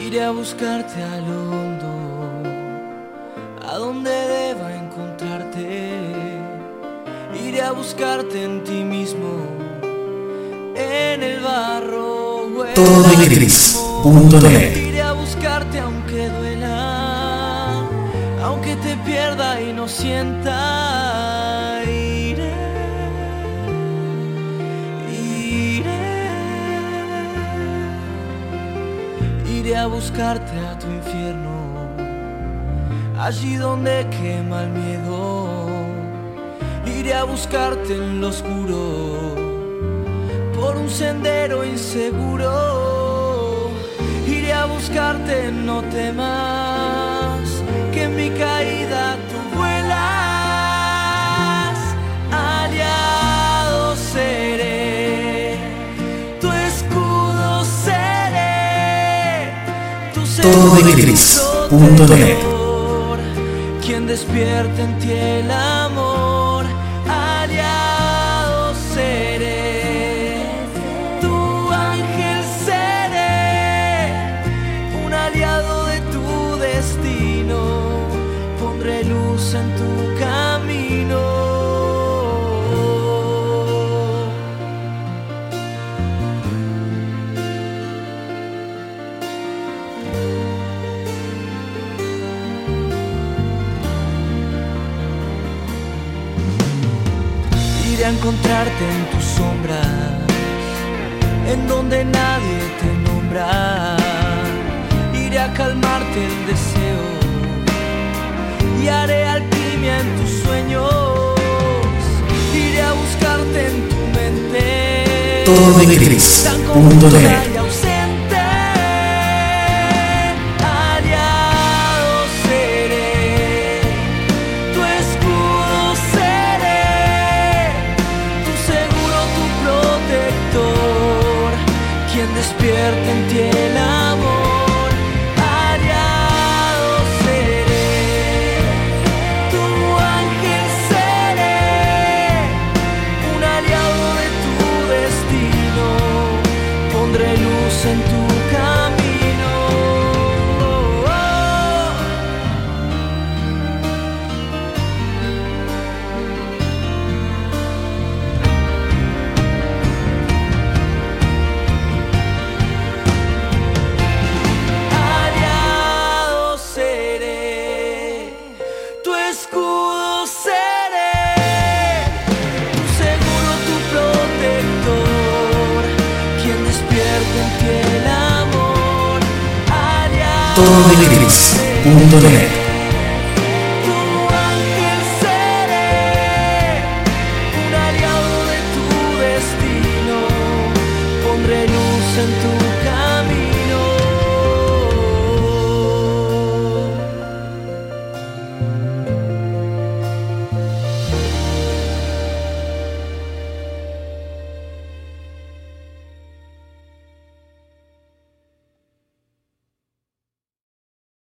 Iré a buscarte a lo hondo, a donde deba encontrarte. Iré a buscarte en ti mismo, en el barro o en Todogris.net. Iré a buscarte aunque duela, aunque te pierda y no sienta. Iré a buscarte a tu infierno, allí donde quema el miedo. Iré a buscarte en lo oscuro, por un sendero inseguro. Iré a buscarte, no temas, que en mi caída tú vuelas. Aliado seré, tu escudo seré, tu Todogris.net. quien despierte en ti el amor. Aliado seré, tu ángel seré, un aliado de tu destino. Pondré luz en tu camino. Iré a encontrarte en tus sombras, en donde nadie te nombra. Iré a calmarte el deseo y haré alquimia en tus sueños. Iré a buscarte en tu mente, tan confusa Todogris.net. y ausente. Aliado seré, tu escudo seré, tu seguro, tu protector, quien despierte en ti el amor. Aliado seré, tu ángel seré, un aliado de tu destino. Pondré luz en tu camino. Aliado seré, tu escudo seré, tu seguro, tu protector, quien despierte en ti el amor. Aliado Todogris.net.